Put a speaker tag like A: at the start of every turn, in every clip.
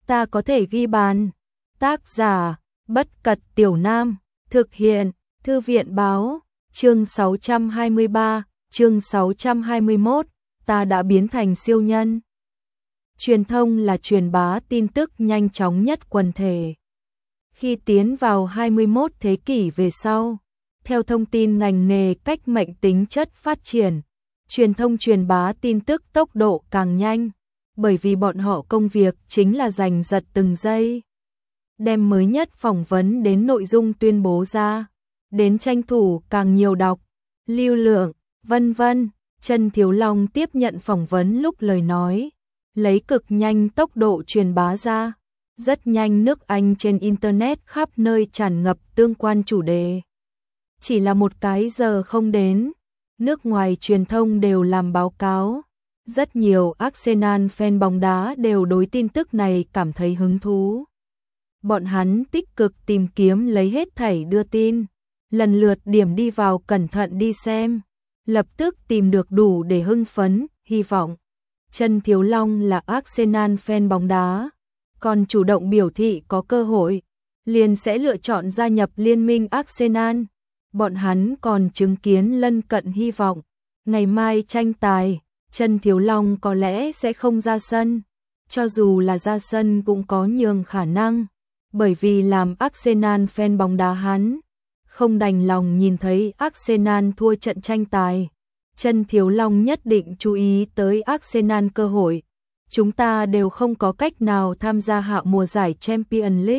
A: ta có thể ghi bàn. Tác giả, Bất Cật Tiểu Nam, thực hiện, Thư viện báo, chương 623, chương 621, ta đã biến thành siêu nhân. Truyền thông là truyền bá tin tức nhanh chóng nhất quần thể. Khi tiến vào 21 thế kỷ về sau, theo thông tin ngành nghề cách mệnh tính chất phát triển, truyền thông truyền bá tin tức tốc độ càng nhanh, bởi vì bọn họ công việc chính là giành giật từng giây. Đem mới nhất phỏng vấn đến nội dung tuyên bố ra, đến tranh thủ càng nhiều đọc, lưu lượng, vân vân. Trần Thiếu Long tiếp nhận phỏng vấn lúc lời nói, lấy cực nhanh tốc độ truyền bá ra. Rất nhanh nước Anh trên Internet khắp nơi tràn ngập tương quan chủ đề. Chỉ là một cái giờ không đến, nước ngoài truyền thông đều làm báo cáo. Rất nhiều Arsenal fan bóng đá đều đối tin tức này cảm thấy hứng thú. Bọn hắn tích cực tìm kiếm lấy hết thảy đưa tin, lần lượt điểm đi vào cẩn thận đi xem, lập tức tìm được đủ để hưng phấn, hy vọng. Trần Thiếu Long là Arsenal fan bóng đá, còn chủ động biểu thị có cơ hội, liền sẽ lựa chọn gia nhập liên minh Arsenal. Bọn hắn còn chứng kiến lân cận hy vọng, ngày mai tranh tài, Trần Thiếu Long có lẽ sẽ không ra sân, cho dù là ra sân cũng có nhường khả năng, bởi vì làm Arsenal fan bóng đá hắn, không đành lòng nhìn thấy Arsenal thua trận tranh tài. Trần Thiếu Long nhất định chú ý tới Arsenal cơ hội. Chúng ta đều không có cách nào tham gia hạ mùa giải Champions League.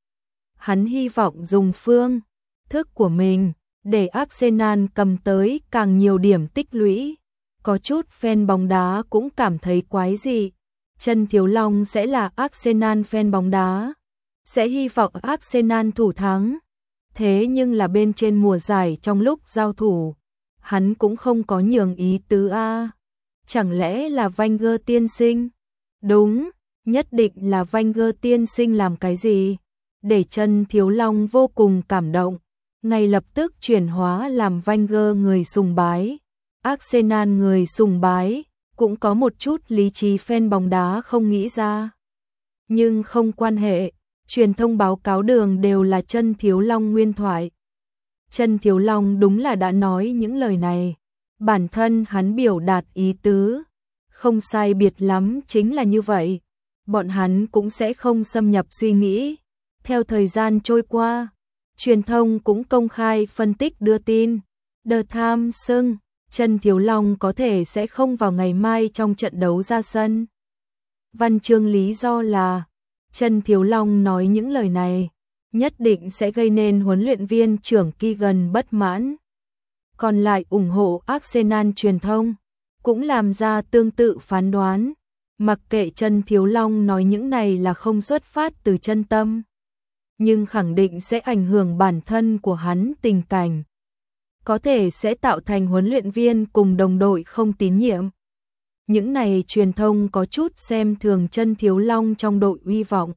A: Hắn hy vọng dùng phương thức của mình để Arsenal cầm tới càng nhiều điểm tích lũy. Có chút fan bóng đá cũng cảm thấy quái dị. Trần Thiếu Long sẽ là Arsenal fan bóng đá, sẽ hy vọng Arsenal thủ thắng. Thế nhưng là bên trên mùa giải trong lúc giao thủ, hắn cũng không có nhường ý tứ a. Chẳng lẽ là Wenger tiên sinh? Đúng, nhất định là Wenger tiên sinh làm cái gì? Để Trần Thiếu Long vô cùng cảm động, ngay lập tức chuyển hóa làm Wenger người sùng bái. Arsenal người sùng bái, cũng có một chút lý trí fan bóng đá không nghĩ ra. Nhưng không quan hệ, truyền thông báo cáo đường đều là Trần Thiếu Long nguyên thoại. Trần Thiếu Long đúng là đã nói những lời này, bản thân hắn biểu đạt ý tứ, không sai biệt lắm chính là như vậy, bọn hắn cũng sẽ không xâm nhập suy nghĩ. Theo thời gian trôi qua, truyền thông cũng công khai phân tích đưa tin. The Times xưng, Trần Thiếu Long có thể sẽ không vào ngày mai trong trận đấu ra sân. Văn chương lý do là, Trần Thiếu Long nói những lời này, nhất định sẽ gây nên huấn luyện viên trưởng Keegan bất mãn. Còn lại ủng hộ Arsenal truyền thông cũng làm ra tương tự phán đoán, mặc kệ Trần Thiếu Long nói những này là không xuất phát từ chân tâm, nhưng khẳng định sẽ ảnh hưởng bản thân của hắn tình cảnh, có thể sẽ tạo thành huấn luyện viên cùng đồng đội không tín nhiệm. Những này truyền thông có chút xem thường Trần Thiếu Long trong đội hy vọng.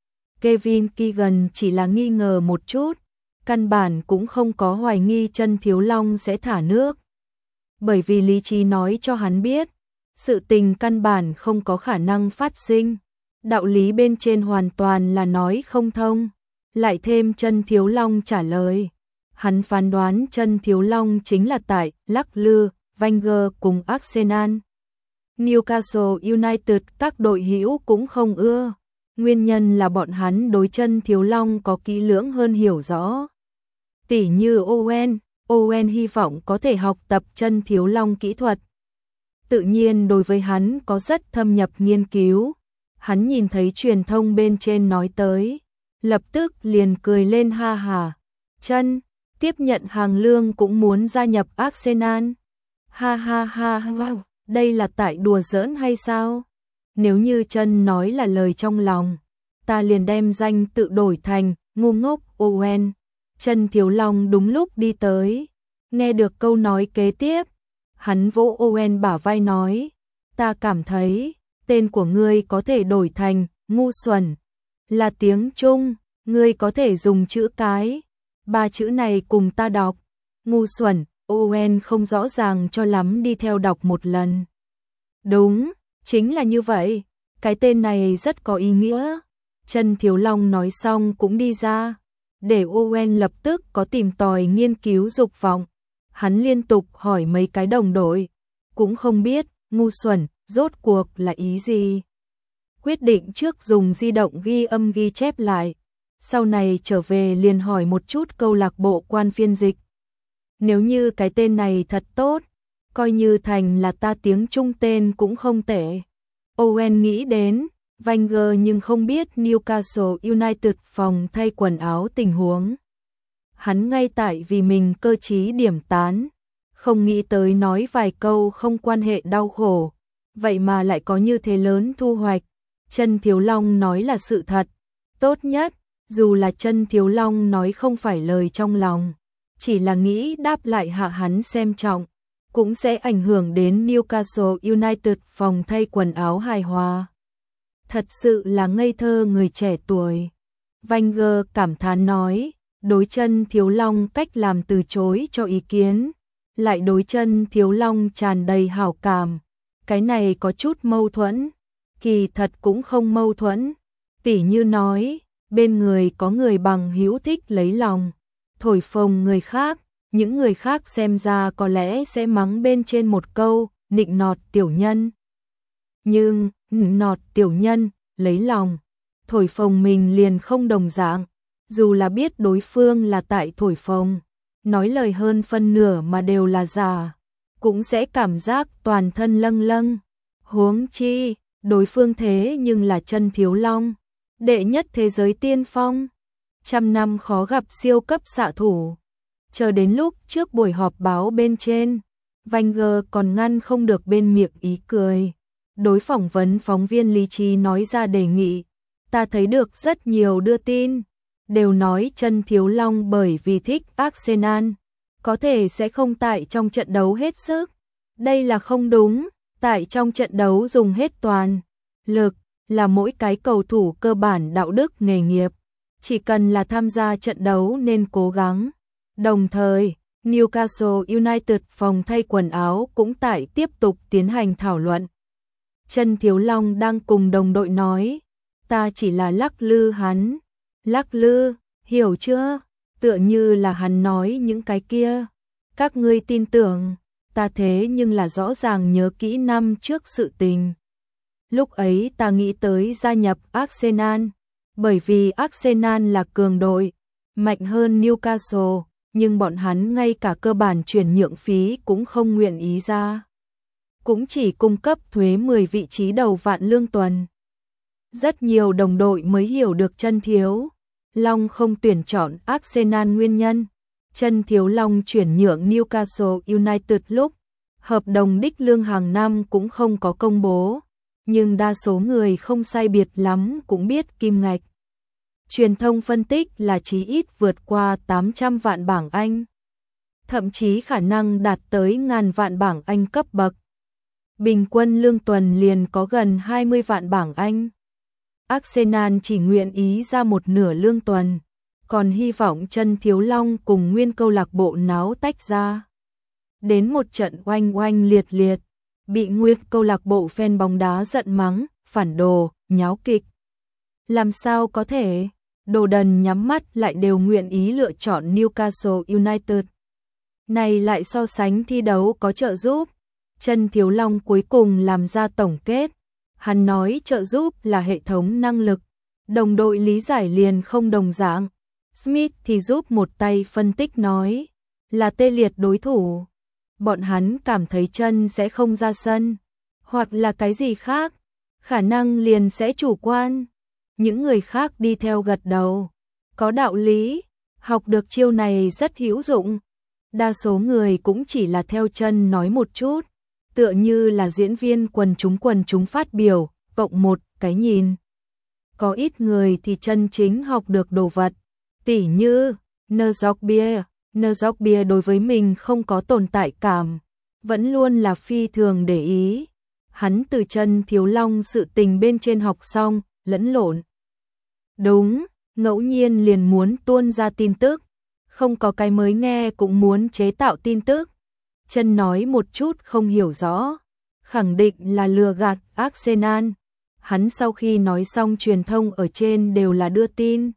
A: Kevin Keegan chỉ là nghi ngờ một chút, căn bản cũng không có hoài nghi Trần Thiếu Long sẽ thả nước. Bởi vì lý trí nói cho hắn biết, sự tình căn bản không có khả năng phát sinh, đạo lý bên trên hoàn toàn là nói không thông. Lại thêm Trần Thiếu Long trả lời, hắn phán đoán Trần Thiếu Long chính là tại lắc lư Wenger cùng Arsenal. Newcastle United các đội hữu cũng không ưa, nguyên nhân là bọn hắn đối Trần Thiếu Long có kỹ lưỡng hơn hiểu rõ. Tỉ như Owen hy vọng có thể học tập Trần Thiếu Long kỹ thuật. Tự nhiên đối với hắn có rất thâm nhập nghiên cứu, hắn nhìn thấy truyền thông bên trên nói tới, lập tức liền cười lên ha hà. Trần, tiếp nhận hàng lương cũng muốn gia nhập Arsenal. Ha ha ha wow, đây là tại đùa giỡn hay sao? Nếu như Trần nói là lời trong lòng, ta liền đem danh tự đổi thành ngu ngốc Owen. Trần Thiếu Long đúng lúc đi tới, nghe được câu nói kế tiếp, hắn vỗ Owen bả vai nói, ta cảm thấy, tên của ngươi có thể đổi thành ngu xuẩn, là tiếng Trung, ngươi có thể dùng chữ cái, 3 chữ này cùng ta đọc, ngu xuẩn. Owen không rõ ràng cho lắm đi theo đọc một lần. Đúng, chính là như vậy, cái tên này rất có ý nghĩa, Chân Thiếu Long nói xong cũng đi ra, để Owen lập tức có tìm tòi nghiên cứu dục vọng. Hắn liên tục hỏi mấy cái đồng đội, cũng không biết, ngu xuẩn, rốt cuộc là ý gì. Quyết định trước dùng di động ghi âm ghi chép lại, sau này trở về liền hỏi một chút câu lạc bộ quan phiên dịch. Nếu như cái tên này thật tốt, coi như thành là ta tiếng Trung tên cũng không tệ. Owen nghĩ đến Wenger nhưng không biết Newcastle United phòng thay quần áo tình huống. Hắn ngay tại vì mình cơ trí điểm tán, không nghĩ tới nói vài câu không quan hệ đau khổ, vậy mà lại có như thế lớn thu hoạch. Chân Thiếu Long nói là sự thật, tốt nhất, dù là Chân Thiếu Long nói không phải lời trong lòng, chỉ là nghĩ đáp lại hạ hắn xem trọng, cũng sẽ ảnh hưởng đến Newcastle United phòng thay quần áo hài hòa. Thật sự là ngây thơ người trẻ tuổi. Wenger cảm thán nói, đối Chân Thiếu Long cách làm từ chối cho ý kiến, lại đối Chân Thiếu Long tràn đầy hảo cảm. Cái này có chút mâu thuẫn, kỳ thật cũng không mâu thuẫn. Tỉ như nói, bên người có người bằng hữu thích lấy lòng, thổi phồng người khác, những người khác xem ra có lẽ sẽ mắng bên trên một câu, nịnh nọt tiểu nhân. Nhưng, nịnh nọt tiểu nhân, lấy lòng, thổi phồng mình liền không đồng dạng, dù là biết đối phương là tại thổi phồng, nói lời hơn phân nửa mà đều là giả, cũng sẽ cảm giác toàn thân lâng lâng. Huống chi, đối phương thế nhưng là Chân Thiếu Long, đệ nhất thế giới tiên phong, trăm năm khó gặp siêu cấp xạ thủ. Chờ đến lúc trước buổi họp báo bên trên, Wenger còn ngăn không được bên miệng ý cười. Đối phỏng vấn phóng viên Lý Trí nói ra đề nghị, ta thấy được rất nhiều đưa tin, đều nói Chân Thiếu Long bởi vì thích Arsenal, có thể sẽ không tại trong trận đấu hết sức. Đây là không đúng, tại trong trận đấu dùng hết toàn lực, là mỗi cái cầu thủ cơ bản đạo đức nghề nghiệp, chỉ cần là tham gia trận đấu nên cố gắng. Đồng thời, Newcastle United phòng thay quần áo cũng tại tiếp tục tiến hành thảo luận. Chân Thiếu Long đang cùng đồng đội nói, ta chỉ là lắc lư hắn. Lắc lư, hiểu chưa? Tựa như là hắn nói những cái kia. Các ngươi tin tưởng, ta thế nhưng là rõ ràng nhớ kỹ năm trước sự tình. Lúc ấy ta nghĩ tới gia nhập Arsenal, bởi vì Arsenal là cường đội, mạnh hơn Newcastle, nhưng bọn hắn ngay cả cơ bản chuyển nhượng phí cũng không nguyện ý ra. Cũng chỉ cung cấp thuế 10 vị trí đầu vạn lương tuần. Rất nhiều đồng đội mới hiểu được Chân Thiếu Long không tuyển chọn Arsenal nguyên nhân. Chân Thiếu Long chuyển nhượng Newcastle United lúc, hợp đồng đích lương hàng năm cũng không có công bố, nhưng đa số người không sai biệt lắm cũng biết kim ngạch. Truyền thông phân tích là chí ít vượt qua 800 vạn bảng Anh, thậm chí khả năng đạt tới ngàn vạn bảng Anh cấp bậc. Bình quân lương tuần liền có gần 20 vạn bảng Anh. Arsenal chỉ nguyện ý ra một nửa lương tuần, còn hy vọng Chân Thiếu Long cùng nguyên câu lạc bộ náo tách ra. Đến một trận oanh oanh liệt liệt, bị nguyên câu lạc bộ fan bóng đá giận mắng, phản đồ, nháo kịch. Làm sao có thể, đồ đần nhắm mắt lại đều nguyện ý lựa chọn Newcastle United. Này lại so sánh thi đấu có trợ giúp. Chân Thiếu Long cuối cùng làm ra tổng kết. Hắn nói trợ giúp là hệ thống năng lực, đồng đội lý giải liền không đồng dạng. Smith thì giúp một tay phân tích nói, là tê liệt đối thủ. Bọn hắn cảm thấy Chân sẽ không ra sân, hoặc là cái gì khác, khả năng liền sẽ chủ quan. Những người khác đi theo gật đầu, có đạo lý, học được chiêu này rất hữu dụng. Đa số người cũng chỉ là theo Chân nói một chút, tựa như là diễn viên quần chúng phát biểu, cộng một cái nhìn. Có ít người thì chân chính học được đồ vật, tỉ như Nzogbia đối với mình không có tồn tại cảm, vẫn luôn là phi thường để ý. Hắn từ Chân Thiếu Long sự tình bên trên học xong, lẫn lộn. Đúng, ngẫu nhiên liền muốn tuôn ra tin tức, không có cái mới nghe cũng muốn chế tạo tin tức. Chân nói một chút không hiểu rõ, khẳng định là lừa gạt Arsenal. Hắn sau khi nói xong truyền thông ở trên đều là đưa tin.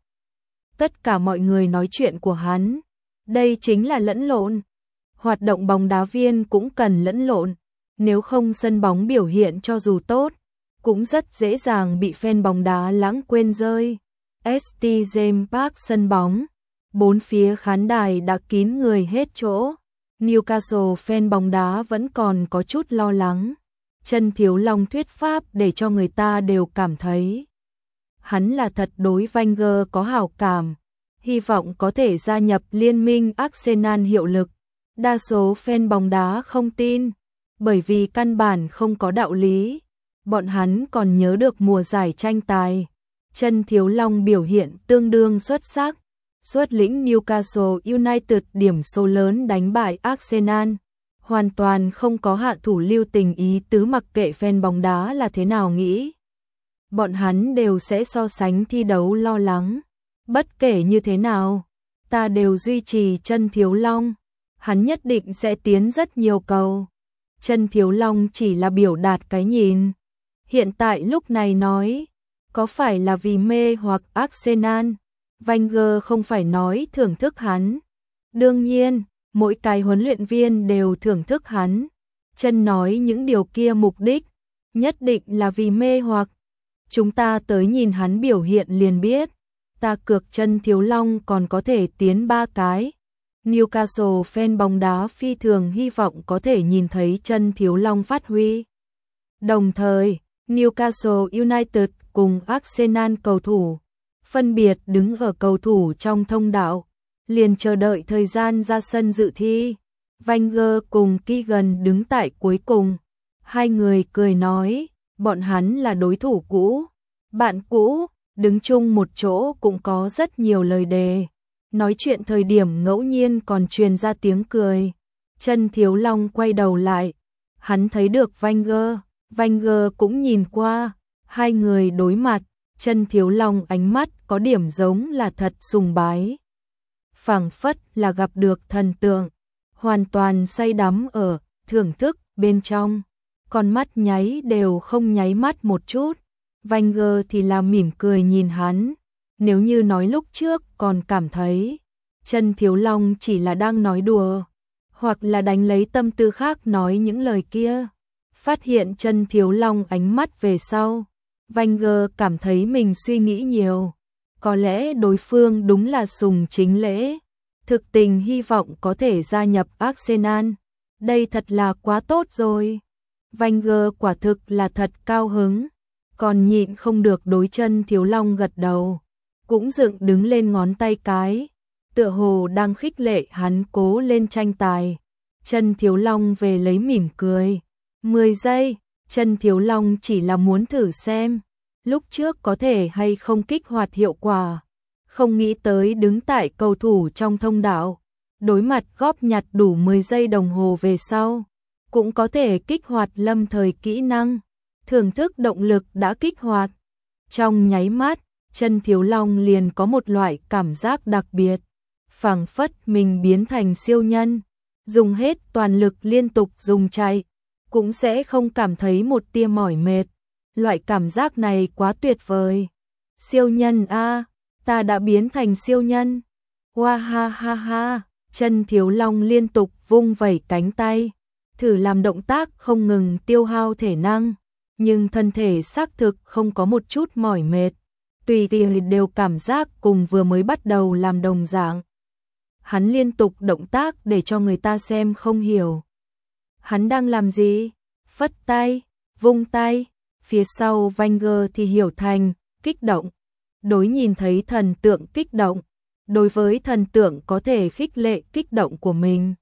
A: Tất cả mọi người nói chuyện của hắn. Đây chính là lẫn lộn. Hoạt động bóng đá viên cũng cần lẫn lộn. Nếu không sân bóng biểu hiện cho dù tốt, cũng rất dễ dàng bị fan bóng đá lãng quên rơi. St. James Park sân bóng. Bốn phía khán đài đã kín người hết chỗ. Newcastle fan bóng đá vẫn còn có chút lo lắng. Chân Thiếu Long thuyết pháp để cho người ta đều cảm thấy hắn là thật đối Wenger có hảo cảm, hy vọng có thể gia nhập liên minh Arsenal hiệu lực. Đa số fan bóng đá không tin, bởi vì căn bản không có đạo lý. Bọn hắn còn nhớ được mùa giải tranh tài, Chân Thiếu Long biểu hiện tương đương xuất sắc, xuất lĩnh Newcastle United điểm số lớn đánh bại Arsenal. Hoàn toàn không có hạ thủ lưu tình ý tứ, mặc kệ fan bóng đá là thế nào nghĩ. Bọn hắn đều sẽ so sánh thi đấu lo lắng. Bất kể như thế nào, ta đều duy trì Chân Thiếu Long. Hắn nhất định sẽ tiến rất nhiều cầu. Chân Thiếu Long chỉ là biểu đạt cái nhìn. Hiện tại lúc này nói, có phải là vì mê hoặc Arsenal? Wenger không phải nói thưởng thức hắn. Đương nhiên, mỗi cái huấn luyện viên đều thưởng thức hắn. Chân nói những điều kia mục đích, nhất định là vì mê hoặc. Chúng ta tới nhìn hắn biểu hiện liền biết. Ta cược Chân Thiếu Long còn có thể tiến 3 cái. Newcastle fan bóng đá phi thường hy vọng có thể nhìn thấy Chân Thiếu Long phát huy. Đồng thời, Newcastle United cùng Arsenal cầu thủ phân biệt đứng ở cầu thủ trong thông đạo, liền chờ đợi thời gian ra sân dự thi. Wenger cùng Keegan đứng tại cuối cùng. Hai người cười nói, bọn hắn là đối thủ cũ, bạn cũ, đứng chung một chỗ cũng có rất nhiều lời đề. Nói chuyện thời điểm ngẫu nhiên còn truyền ra tiếng cười. Chân Thiếu Long quay đầu lại, hắn thấy được Wenger, Wenger cũng nhìn qua, hai người đối mặt. Chân Thiếu Long ánh mắt có điểm giống là thật sùng bái, phảng phất là gặp được thần tượng, hoàn toàn say đắm ở thưởng thức bên trong, con mắt nháy đều không nháy mắt một chút. Wenger thì là mỉm cười nhìn hắn. Nếu như nói lúc trước còn cảm thấy Chân Thiếu Long chỉ là đang nói đùa, hoặc là đánh lấy tâm tư khác nói những lời kia, phát hiện Chân Thiếu Long ánh mắt về sau, Wenger cảm thấy mình suy nghĩ nhiều. Có lẽ đối phương đúng là sùng chính lễ, thực tình hy vọng có thể gia nhập Arsenal. Đây thật là quá tốt rồi. Wenger quả thực là thật cao hứng, còn nhịn không được đối Chân Thiếu Long gật đầu, cũng dựng đứng lên ngón tay cái, tựa hồ đang khích lệ hắn cố lên tranh tài. Chân Thiếu Long về lấy mỉm cười. 10 giây, Chân Thiếu Long chỉ là muốn thử xem lúc trước có thể hay không kích hoạt hiệu quả, không nghĩ tới đứng tại cầu thủ trong thông đạo, đối mặt góp nhặt đủ 10 giây đồng hồ về sau, cũng có thể kích hoạt lâm thời kỹ năng, thưởng thức động lực đã kích hoạt. Trong nháy mắt, Chân Thiếu Long liền có một loại cảm giác đặc biệt, phảng phất mình biến thành siêu nhân, dùng hết toàn lực liên tục dùng chạy, cũng sẽ không cảm thấy một tia mỏi mệt. Loại cảm giác này quá tuyệt vời. Siêu nhân a, ta đã biến thành siêu nhân. Hoa ha ha ha, Chân Thiếu Long liên tục vung vẩy cánh tay, thử làm động tác không ngừng tiêu hao thể năng, nhưng thân thể xác thực không có một chút mỏi mệt. Tùy tiện đều cảm giác cùng vừa mới bắt đầu làm đồng dạng. Hắn liên tục động tác để cho người ta xem không hiểu. Hắn đang làm gì? Phất tay, vung tay. Phía sau Wenger thì hiểu thành kích động. Đối nhìn thấy thần tượng kích động, đối với thần tượng có thể khích lệ kích động của mình,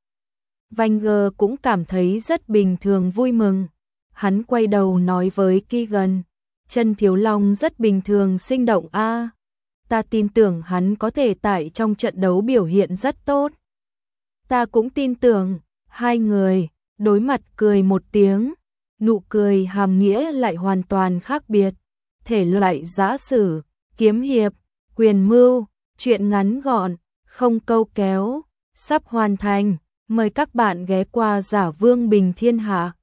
A: Wenger cũng cảm thấy rất bình thường vui mừng. Hắn quay đầu nói với Keegan, Chân Thiếu Long rất bình thường sinh động a, ta tin tưởng hắn có thể tại trong trận đấu biểu hiện rất tốt. Ta cũng tin tưởng. Hai người đối mặt cười một tiếng, nụ cười hàm nghĩa lại hoàn toàn khác biệt. Thể loại giã sử, kiếm hiệp, quyền mưu, truyện ngắn gọn, không câu kéo, sắp hoàn thành. Mời các bạn ghé qua Giả Vương Bình Thiên Hạ.